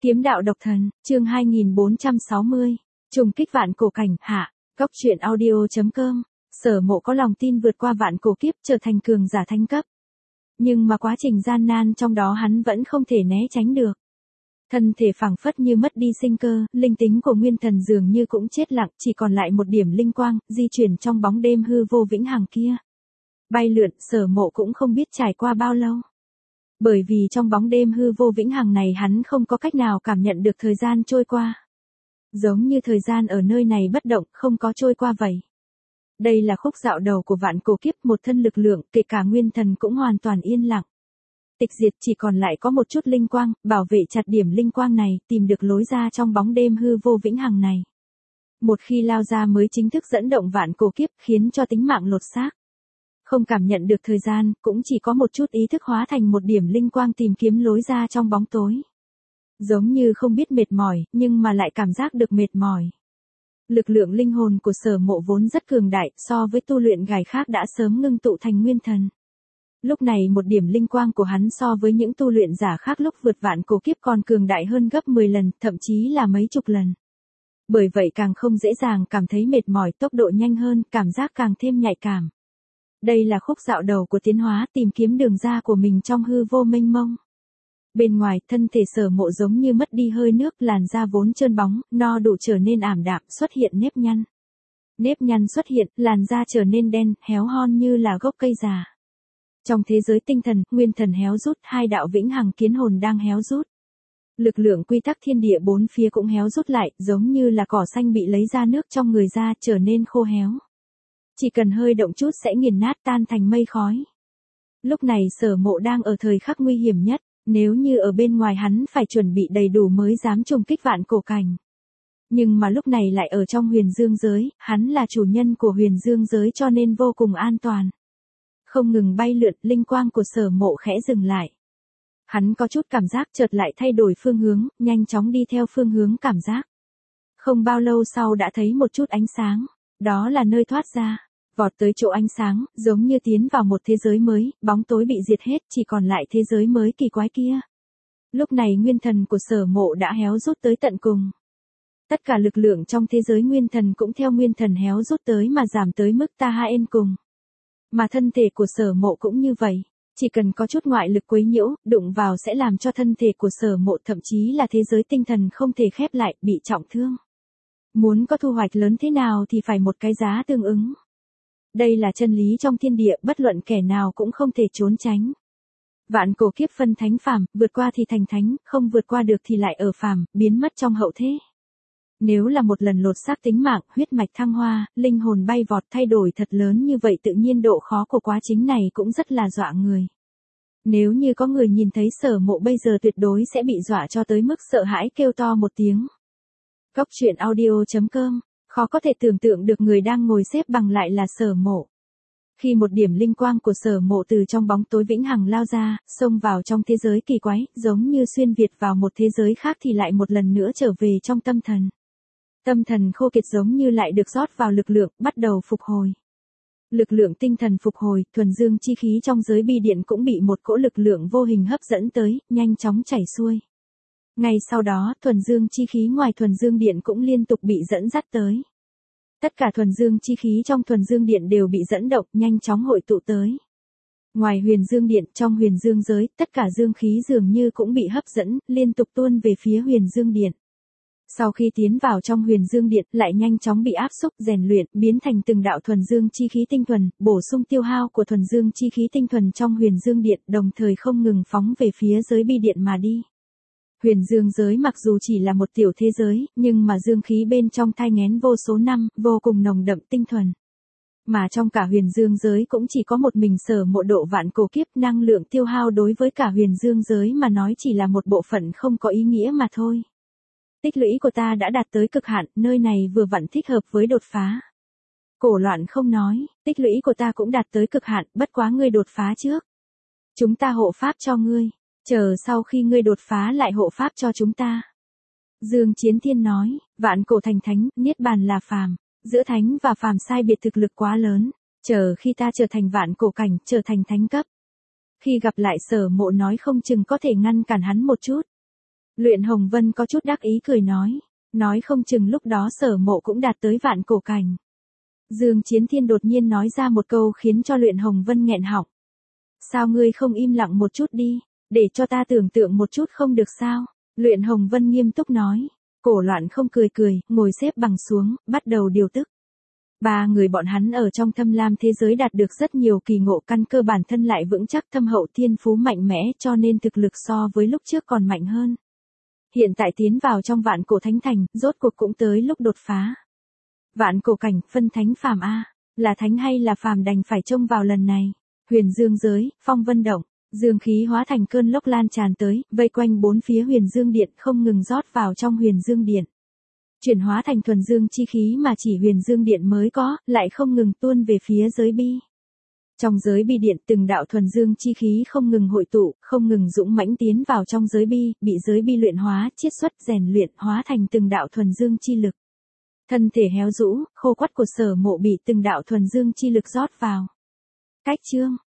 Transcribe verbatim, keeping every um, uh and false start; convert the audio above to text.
Kiếm đạo độc thần, chương hai nghìn bốn trăm sáu mươi. Trùng kích vạn cổ cảnh, hạ. Góc truyện audio.com. Sở Mộ có lòng tin vượt qua vạn cổ kiếp trở thành cường giả thánh cấp. Nhưng mà quá trình gian nan trong đó hắn vẫn không thể né tránh được. Thân thể phảng phất như mất đi sinh cơ, linh tính của nguyên thần dường như cũng chết lặng, chỉ còn lại một điểm linh quang, di chuyển trong bóng đêm hư vô vĩnh hằng kia. Bay lượn, Sở Mộ cũng không biết trải qua bao lâu. Bởi vì trong bóng đêm hư vô vĩnh hằng này hắn không có cách nào cảm nhận được thời gian trôi qua. Giống như thời gian ở nơi này bất động, không có trôi qua vậy. Đây là khúc dạo đầu của vạn cổ kiếp, một thân lực lượng, kể cả nguyên thần cũng hoàn toàn yên lặng. Tịch diệt, chỉ còn lại có một chút linh quang, bảo vệ chặt điểm linh quang này, tìm được lối ra trong bóng đêm hư vô vĩnh hằng này. Một khi lao ra mới chính thức dẫn động vạn cổ kiếp, khiến cho tính mạng lột xác. Không cảm nhận được thời gian, cũng chỉ có một chút ý thức hóa thành một điểm linh quang tìm kiếm lối ra trong bóng tối. Giống như không biết mệt mỏi, nhưng mà lại cảm giác được mệt mỏi. Lực lượng linh hồn của Sở Mộ vốn rất cường đại, so với tu luyện gài khác đã sớm ngưng tụ thành nguyên thần. Lúc này một điểm linh quang của hắn so với những tu luyện giả khác lúc vượt vạn cổ kiếp còn cường đại hơn gấp mười lần, thậm chí là mấy chục lần. Bởi vậy càng không dễ dàng cảm thấy mệt mỏi, tốc độ nhanh hơn, cảm giác càng thêm nhạy cảm. Đây là khúc dạo đầu của tiến hóa, tìm kiếm đường ra của mình trong hư vô mênh mông. Bên ngoài, thân thể Sở Mộ giống như mất đi hơi nước, làn da vốn trơn bóng, no đủ trở nên ảm đạm, xuất hiện nếp nhăn. Nếp nhăn xuất hiện, làn da trở nên đen, héo hon như là gốc cây già. Trong thế giới tinh thần, nguyên thần héo rút, hai đạo vĩnh hằng kiến hồn đang héo rút. Lực lượng quy tắc thiên địa bốn phía cũng héo rút lại, giống như là cỏ xanh bị lấy ra nước trong người ra, trở nên khô héo. Chỉ cần hơi động chút sẽ nghiền nát tan thành mây khói. Lúc này Sở Mộ đang ở thời khắc nguy hiểm nhất, nếu như ở bên ngoài hắn phải chuẩn bị đầy đủ mới dám trùng kích vạn cổ cảnh. Nhưng mà lúc này lại ở trong huyền dương giới, hắn là chủ nhân của huyền dương giới cho nên vô cùng an toàn. Không ngừng bay lượn, linh quang của Sở Mộ khẽ dừng lại. Hắn có chút cảm giác chợt lại thay đổi phương hướng, nhanh chóng đi theo phương hướng cảm giác. Không bao lâu sau đã thấy một chút ánh sáng. Đó là nơi thoát ra, vọt tới chỗ ánh sáng, giống như tiến vào một thế giới mới, bóng tối bị diệt hết, chỉ còn lại thế giới mới kỳ quái kia. Lúc này nguyên thần của Sở Mộ đã héo rút tới tận cùng. Tất cả lực lượng trong thế giới nguyên thần cũng theo nguyên thần héo rút tới mà giảm tới mức ta haen cùng. Mà thân thể của Sở Mộ cũng như vậy, chỉ cần có chút ngoại lực quấy nhiễu, đụng vào sẽ làm cho thân thể của Sở Mộ thậm chí là thế giới tinh thần không thể khép lại, bị trọng thương. Muốn có thu hoạch lớn thế nào thì phải một cái giá tương ứng. Đây là chân lý trong thiên địa, bất luận kẻ nào cũng không thể trốn tránh. Vạn cổ kiếp phân thánh phàm, vượt qua thì thành thánh, không vượt qua được thì lại ở phàm, biến mất trong hậu thế. Nếu là một lần lột xác tính mạng, huyết mạch thăng hoa, linh hồn bay vọt thay đổi thật lớn như vậy tự nhiên độ khó của quá trình này cũng rất là dọa người. Nếu như có người nhìn thấy Sở Mộ bây giờ tuyệt đối sẽ bị dọa cho tới mức sợ hãi kêu to một tiếng. Góc truyện audio.com, khó có thể tưởng tượng được người đang ngồi xếp bằng lại là Sở Mộ. Khi một điểm linh quang của Sở Mộ từ trong bóng tối vĩnh hằng lao ra, xông vào trong thế giới kỳ quái, giống như xuyên việt vào một thế giới khác thì lại một lần nữa trở về trong tâm thần. Tâm thần khô kiệt giống như lại được rót vào lực lượng, bắt đầu phục hồi. Lực lượng tinh thần phục hồi, thuần dương chi khí trong giới bi điện cũng bị một cỗ lực lượng vô hình hấp dẫn tới, nhanh chóng chảy xuôi. Ngay sau đó, thuần dương chi khí ngoài thuần dương điện cũng liên tục bị dẫn dắt tới. Tất cả thuần dương chi khí trong thuần dương điện đều bị dẫn động, nhanh chóng hội tụ tới. Ngoài huyền dương điện, trong huyền dương giới, tất cả dương khí dường như cũng bị hấp dẫn, liên tục tuôn về phía huyền dương điện. Sau khi tiến vào trong huyền dương điện, lại nhanh chóng bị áp xúc, rèn luyện, biến thành từng đạo thuần dương chi khí tinh thuần, bổ sung tiêu hao của thuần dương chi khí tinh thuần trong huyền dương điện, đồng thời không ngừng phóng về phía giới bi điện mà đi. Huyền dương giới mặc dù chỉ là một tiểu thế giới, nhưng mà dương khí bên trong thai nghén vô số năm, vô cùng nồng đậm tinh thuần. Mà trong cả huyền dương giới cũng chỉ có một mình Sở Mộ độ vạn cổ kiếp, năng lượng tiêu hao đối với cả huyền dương giới mà nói chỉ là một bộ phận không có ý nghĩa mà thôi. Tích lũy của ta đã đạt tới cực hạn, nơi này vừa vặn thích hợp với đột phá. Cổ Loạn không nói, tích lũy của ta cũng đạt tới cực hạn, bất quá ngươi đột phá trước. Chúng ta hộ pháp cho ngươi. Chờ sau khi ngươi đột phá lại hộ pháp cho chúng ta. Dương Chiến Thiên nói, vạn cổ thành thánh, niết bàn là phàm, giữa thánh và phàm sai biệt thực lực quá lớn, chờ khi ta trở thành vạn cổ cảnh, trở thành thánh cấp. Khi gặp lại Sở Mộ nói không chừng có thể ngăn cản hắn một chút. Luyện Hồng Vân có chút đắc ý cười nói. Nói không chừng lúc đó Sở Mộ cũng đạt tới vạn cổ cảnh. Dương Chiến Thiên đột nhiên nói ra một câu khiến cho Luyện Hồng Vân nghẹn họng. Sao ngươi không im lặng một chút đi, để cho ta tưởng tượng một chút không được sao? Luyện Hồng Vân nghiêm túc nói. Cổ Loạn không cười cười, ngồi xếp bằng xuống, bắt đầu điều tức. Ba người bọn hắn ở trong Thâm Lam thế giới đạt được rất nhiều kỳ ngộ, căn cơ bản thân lại vững chắc, thâm hậu thiên phú mạnh mẽ, cho nên thực lực so với lúc trước còn mạnh hơn. Hiện tại tiến vào trong vạn cổ thánh thành, rốt cuộc cũng tới lúc đột phá. Vạn cổ cảnh, phân thánh phàm a, là thánh hay là phàm đành phải trông vào lần này. Huyền Dương giới, phong vân động, dương khí hóa thành cơn lốc lan tràn tới, vây quanh bốn phía Huyền Dương điện, không ngừng rót vào trong Huyền Dương điện. Chuyển hóa thành thuần dương chi khí mà chỉ Huyền Dương điện mới có, lại không ngừng tuôn về phía giới bi. Trong giới bi điện, từng đạo thuần dương chi khí không ngừng hội tụ, không ngừng dũng mãnh tiến vào trong giới bi, bị giới bi luyện hóa, chiết xuất, rèn luyện, hóa thành từng đạo thuần dương chi lực. Thân thể héo rũ, khô quắt của Sở Mộ bị từng đạo thuần dương chi lực rót vào. Cách chương